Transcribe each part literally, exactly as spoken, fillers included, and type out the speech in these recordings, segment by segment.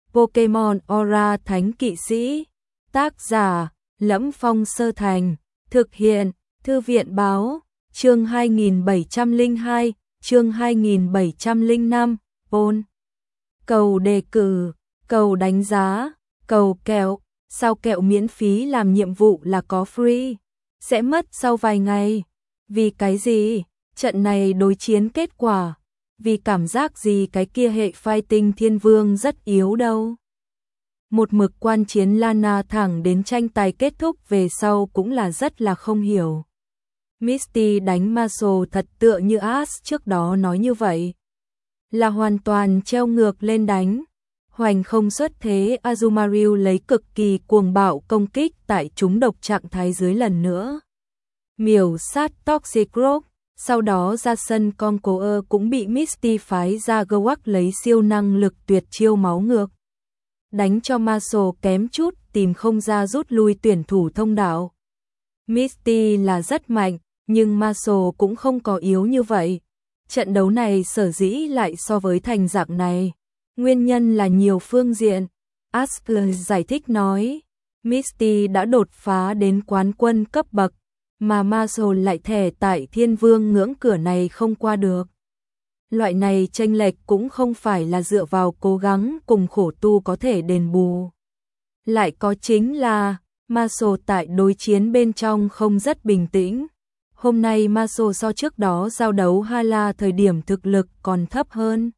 Pokemon Aura Thánh Kỵ Sĩ. Tác giả: Lẫm Phong Sơ Thành. Thực hiện: Thư viện báo. Chương hai nghìn bảy trăm lẻ hai, chương hai nghìn bảy trăm lẻ năm. Pôn. Cầu đề cử, cầu đánh giá, cầu kẹo. Sao kẹo miễn phí làm nhiệm vụ là có free? Sẽ mất sau vài ngày. Vì cái gì? Trận này đối chiến kết quả. Vì cảm giác gì cái kia hệ fighting thiên vương rất yếu đâu. Một mực quan chiến Lana thẳng đến tranh tài kết thúc về sau cũng là rất là không hiểu. Misty đánh Masao thật tựa như Ash trước đó nói như vậy. Là hoàn toàn treo ngược lên đánh. Hoành không xuất thế, Azumarill lấy cực kỳ cuồng bạo công kích tại chúng độc trạng thái dưới lần nữa. Miểu sát Toxic Rock, sau đó ra sân Conqueror cũng bị Misty phái ra Gewak lấy siêu năng lực tuyệt chiêu máu ngược. Đánh cho Masao kém chút tìm không ra rút lui tuyển thủ thông đạo. Misty là rất mạnh, nhưng Masao cũng không có yếu như vậy. Trận đấu này sở dĩ lại so với thành dạng này. Nguyên nhân là nhiều phương diện. Askell giải thích nói, Misty đã đột phá đến quán quân cấp bậc, mà Masao lại thẻ tại thiên vương ngưỡng cửa này không qua được. Loại này chênh lệch cũng không phải là dựa vào cố gắng cùng khổ tu có thể đền bù. Lại có chính là, Masao tại đối chiến bên trong không rất bình tĩnh. Hôm nay Masao so trước đó giao đấu Hala thời điểm thực lực còn thấp hơn.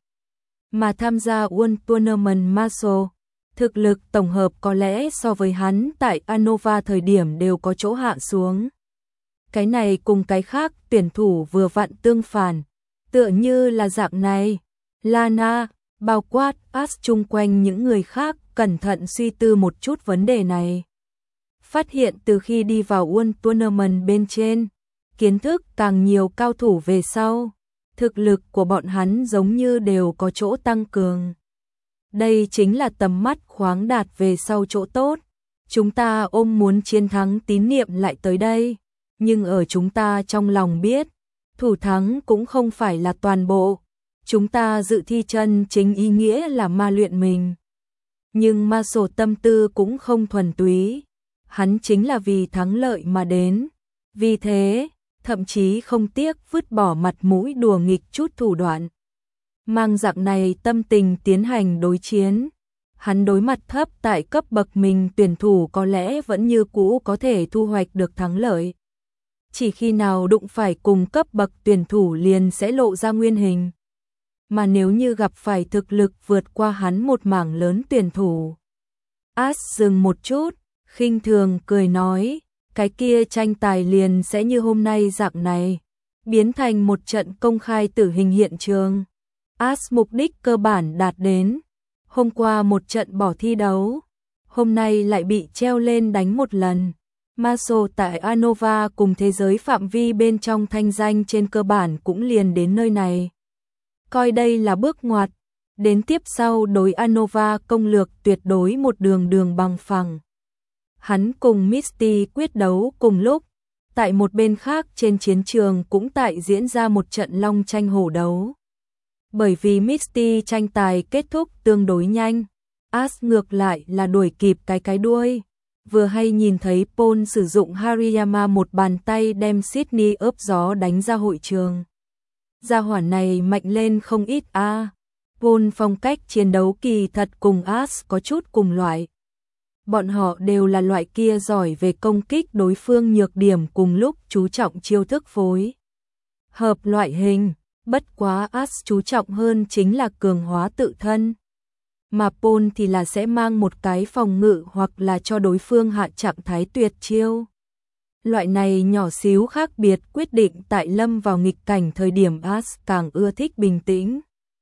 Mà tham gia World Tournament Masao, thực lực tổng hợp có lẽ so với hắn tại Unova thời điểm đều có chỗ hạ xuống. Cái này cùng cái khác tuyển thủ vừa vặn tương phản, tựa như là dạng này. Lana, bao quát Ash chung quanh những người khác cẩn thận suy tư một chút vấn đề này. Phát hiện từ khi đi vào World Tournament bên trên, kiến thức càng nhiều cao thủ về sau, thực lực của bọn hắn giống như đều có chỗ tăng cường. Đây chính là tầm mắt khoáng đạt về sau chỗ tốt. Chúng ta ôm muốn chiến thắng tín niệm lại tới đây, nhưng ở chúng ta trong lòng biết, thủ thắng cũng không phải là toàn bộ. Chúng ta dự thi chân chính ý nghĩa là ma luyện mình. Nhưng Masao tâm tư cũng không thuần túy. Hắn chính là vì thắng lợi mà đến. Vì thế, thậm chí không tiếc vứt bỏ mặt mũi đùa nghịch chút thủ đoạn. Mang dạng này tâm tình tiến hành đối chiến. Hắn đối mặt thấp tại cấp bậc mình tuyển thủ có lẽ vẫn như cũ có thể thu hoạch được thắng lợi. Chỉ khi nào đụng phải cùng cấp bậc tuyển thủ liền sẽ lộ ra nguyên hình. Mà nếu như gặp phải thực lực vượt qua hắn một mảng lớn tuyển thủ. Ash dừng một chút, khinh thường cười nói, cái kia tranh tài liền sẽ như hôm nay dạng này, biến thành một trận công khai tử hình hiện trường. Ash mục đích cơ bản đạt đến. Hôm qua một trận bỏ thi đấu, hôm nay lại bị treo lên đánh một lần. Masao tại Unova cùng thế giới phạm vi bên trong thanh danh trên cơ bản cũng liền đến nơi này. Coi đây là bước ngoặt, đến tiếp sau đối Unova công lược tuyệt đối một đường đường bằng phẳng. Hắn cùng Misty quyết đấu cùng lúc, tại một bên khác trên chiến trường cũng tại diễn ra một trận long tranh hổ đấu. Bởi vì Misty tranh tài kết thúc tương đối nhanh, Ash ngược lại là đuổi kịp cái cái đuôi. Vừa hay nhìn thấy Paul sử dụng Hariyama một bàn tay đem Sydney ướp gió đánh ra hội trường. Gia hỏa này mạnh lên không ít a. À. Paul phong cách chiến đấu kỳ thật cùng Ash có chút cùng loại. Bọn họ đều là loại kia giỏi về công kích đối phương nhược điểm cùng lúc chú trọng chiêu thức phối hợp loại hình. Bất quá Ash chú trọng hơn chính là cường hóa tự thân. Mà Paul thì là sẽ mang một cái phòng ngự hoặc là cho đối phương hạ trạng thái tuyệt chiêu. Loại này nhỏ xíu khác biệt quyết định tại lâm vào nghịch cảnh thời điểm Ash càng ưa thích bình tĩnh.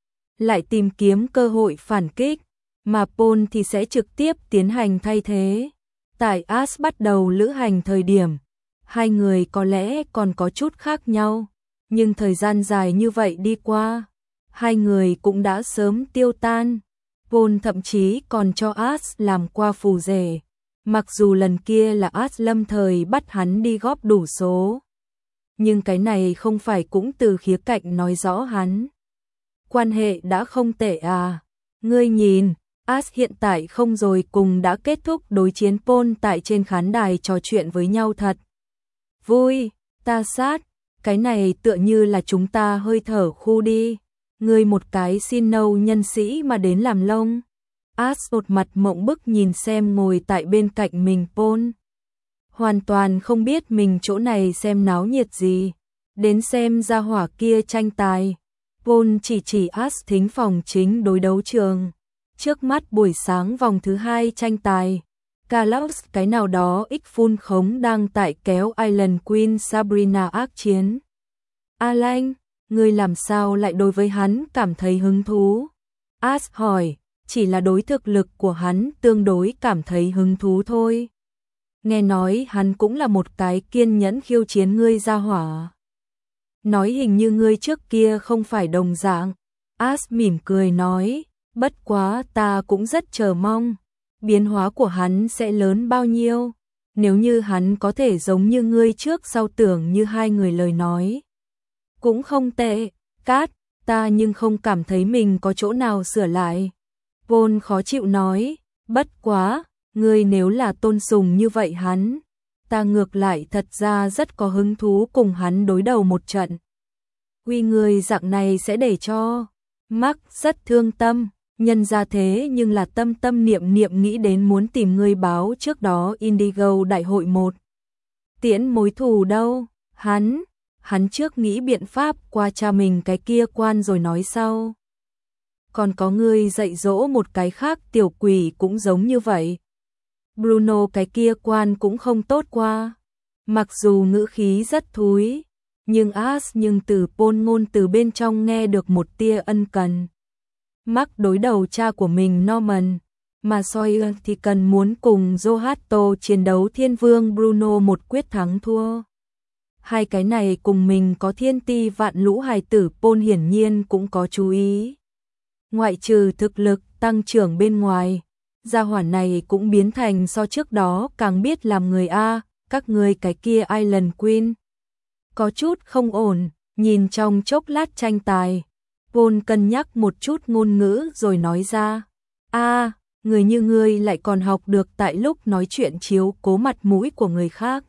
Lại tìm kiếm cơ hội phản kích, mà Paul thì sẽ trực tiếp tiến hành thay thế. Tại Ash bắt đầu lữ hành thời điểm, hai người có lẽ còn có chút khác nhau. Nhưng thời gian dài như vậy đi qua, hai người cũng đã sớm tiêu tan. Paul thậm chí còn cho Ash làm qua phù rể. Mặc dù lần kia là Ash lâm thời bắt hắn đi góp đủ số. Nhưng cái này không phải cũng từ khía cạnh nói rõ hắn. Quan hệ đã không tệ à. Ngươi nhìn, As hiện tại không rồi cùng đã kết thúc đối chiến Paul tại trên khán đài trò chuyện với nhau thật. Vui, ta sát, cái này tựa như là chúng ta hơi thở khu đi. Ngươi một cái xin nâu nhân sĩ mà đến làm lông. As một mặt mộng bức nhìn xem ngồi tại bên cạnh mình Paul. Hoàn toàn không biết mình chỗ này xem náo nhiệt gì. Đến xem ra hỏa kia tranh tài. Paul chỉ chỉ As thính phòng chính đối đấu trường. Trước mắt buổi sáng vòng thứ hai tranh tài. Carlos cái nào đó ít phun khống đang tại kéo Island Queen Sabrina ác chiến. Alan, ngươi làm sao lại đối với hắn cảm thấy hứng thú? As hỏi, chỉ là đối thực lực của hắn tương đối cảm thấy hứng thú thôi. Nghe nói hắn cũng là một cái kiên nhẫn khiêu chiến ngươi ra hỏa. Nói hình như ngươi trước kia không phải đồng dạng. As mỉm cười nói, bất quá ta cũng rất chờ mong. Biến hóa của hắn sẽ lớn bao nhiêu? Nếu như hắn có thể giống như ngươi trước sau tưởng như hai người lời nói. Cũng không tệ, Cát, ta nhưng không cảm thấy mình có chỗ nào sửa lại. Paul khó chịu nói, bất quá, ngươi nếu là tôn sùng như vậy hắn, ta ngược lại thật ra rất có hứng thú cùng hắn đối đầu một trận. Quy người dạng này sẽ để cho Mark rất thương tâm, nhân ra thế nhưng là tâm tâm niệm niệm nghĩ đến muốn tìm ngươi báo trước đó Indigo đại hội một. Tiễn mối thù đâu, hắn, hắn trước nghĩ biện pháp qua cha mình cái kia quan rồi nói sau. Còn có ngươi dạy dỗ một cái khác tiểu quỷ cũng giống như vậy. Bruno cái kia quan cũng không tốt qua. Mặc dù ngữ khí rất thúi, nhưng As nhưng từ Paul ngôn từ bên trong nghe được một tia ân cần. Mark đối đầu cha của mình Norman, mà Sawyer thì cần muốn cùng Johato chiến đấu thiên vương Bruno một quyết thắng thua. Hai cái này cùng mình có thiên ti vạn lũ hài tử Paul hiển nhiên cũng có chú ý. Ngoại trừ thực lực tăng trưởng bên ngoài, gia hỏa này cũng biến thành so trước đó càng biết làm người A, các người cái kia Island Queen. Có chút không ổn, nhìn trong chốc lát tranh tài. Paul cân nhắc một chút ngôn ngữ rồi nói ra. A, người như ngươi lại còn học được tại lúc nói chuyện chiếu cố mặt mũi của người khác.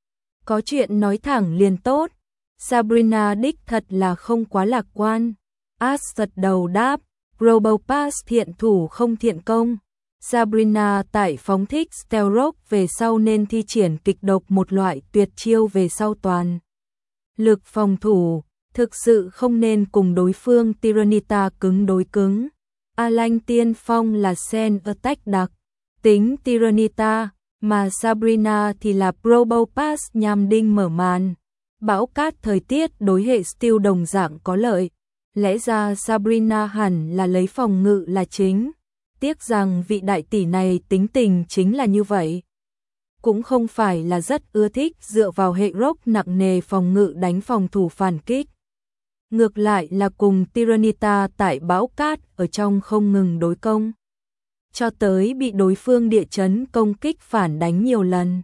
Có chuyện nói thẳng liền tốt. Sabrina đích thật là không quá lạc quan. As gật đầu đáp, Global Pass thiện thủ không thiện công. Sabrina tại phóng thích Stealth về sau nên thi triển kịch độc một loại tuyệt chiêu về sau toàn. Lực phòng thủ, thực sự không nên cùng đối phương Tyrannita cứng đối cứng. Alan tiên phong là Sen Attack đặc, tính Tyrannita, mà Sabrina thì là Global Pass nhằm đinh mở màn. Bão cát thời tiết đối hệ Steel đồng dạng có lợi. Lẽ ra Sabrina hẳn là lấy phòng ngự là chính. Tiếc rằng vị đại tỷ này tính tình chính là như vậy. Cũng không phải là rất ưa thích dựa vào hệ rock nặng nề phòng ngự đánh phòng thủ phản kích. Ngược lại là cùng Tyrannita tại bão cát ở trong không ngừng đối công. Cho tới bị đối phương địa chấn công kích phản đánh nhiều lần.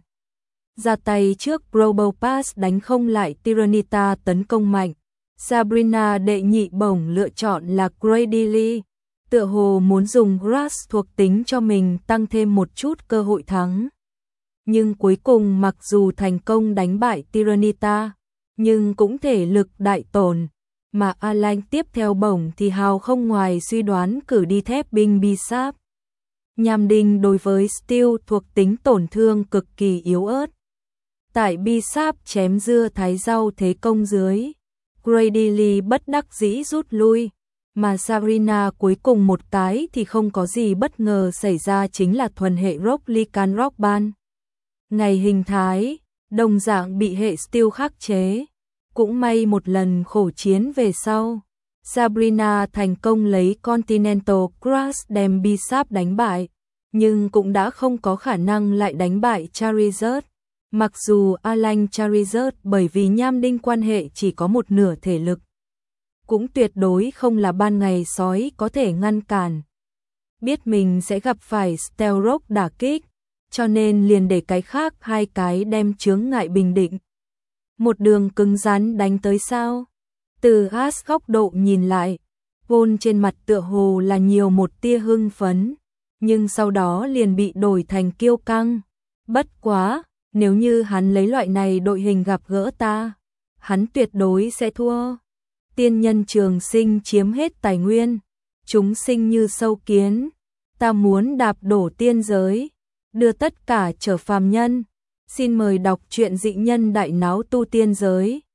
Ra tay trước Global Pass đánh không lại Tyrannita tấn công mạnh. Sabrina đệ nhị bổng lựa chọn là Grady Lee. Tựa hồ muốn dùng Grass thuộc tính cho mình tăng thêm một chút cơ hội thắng. Nhưng cuối cùng mặc dù thành công đánh bại Tyrannita, nhưng cũng thể lực đại tổn. Mà Alan tiếp theo bổng thì hào không ngoài suy đoán cử đi thép binh Bisap. Nham đinh đối với Steel thuộc tính tổn thương cực kỳ yếu ớt. Tại Bisap chém dưa thái rau thế công dưới, Grady Lee bất đắc dĩ rút lui. Mà Sabrina cuối cùng một cái thì không có gì bất ngờ xảy ra chính là thuần hệ Rock Lycan Rock Band. Ngày hình thái, đồng dạng bị hệ Steel khắc chế. Cũng may một lần khổ chiến về sau, Sabrina thành công lấy Continental Crush đem Bisap đánh bại, nhưng cũng đã không có khả năng lại đánh bại Charizard. Mặc dù Alan Charizard bởi vì nham đinh quan hệ chỉ có một nửa thể lực, cũng tuyệt đối không là ban ngày sói có thể ngăn cản. Biết mình sẽ gặp phải Stealth đả kích, cho nên liền để cái khác hai cái đem chướng ngại bình định. Một đường cứng rắn đánh tới sao? Từ As góc độ nhìn lại, Paul trên mặt tựa hồ là nhiều một tia hưng phấn, nhưng sau đó liền bị đổi thành kiêu căng. Bất quá, nếu như hắn lấy loại này đội hình gặp gỡ ta, hắn tuyệt đối sẽ thua. Tiên nhân trường sinh chiếm hết tài nguyên, chúng sinh như sâu kiến, ta muốn đạp đổ tiên giới, đưa tất cả trở phàm nhân. Xin mời đọc truyện Dị Nhân Đại Náo Tu Tiên Giới.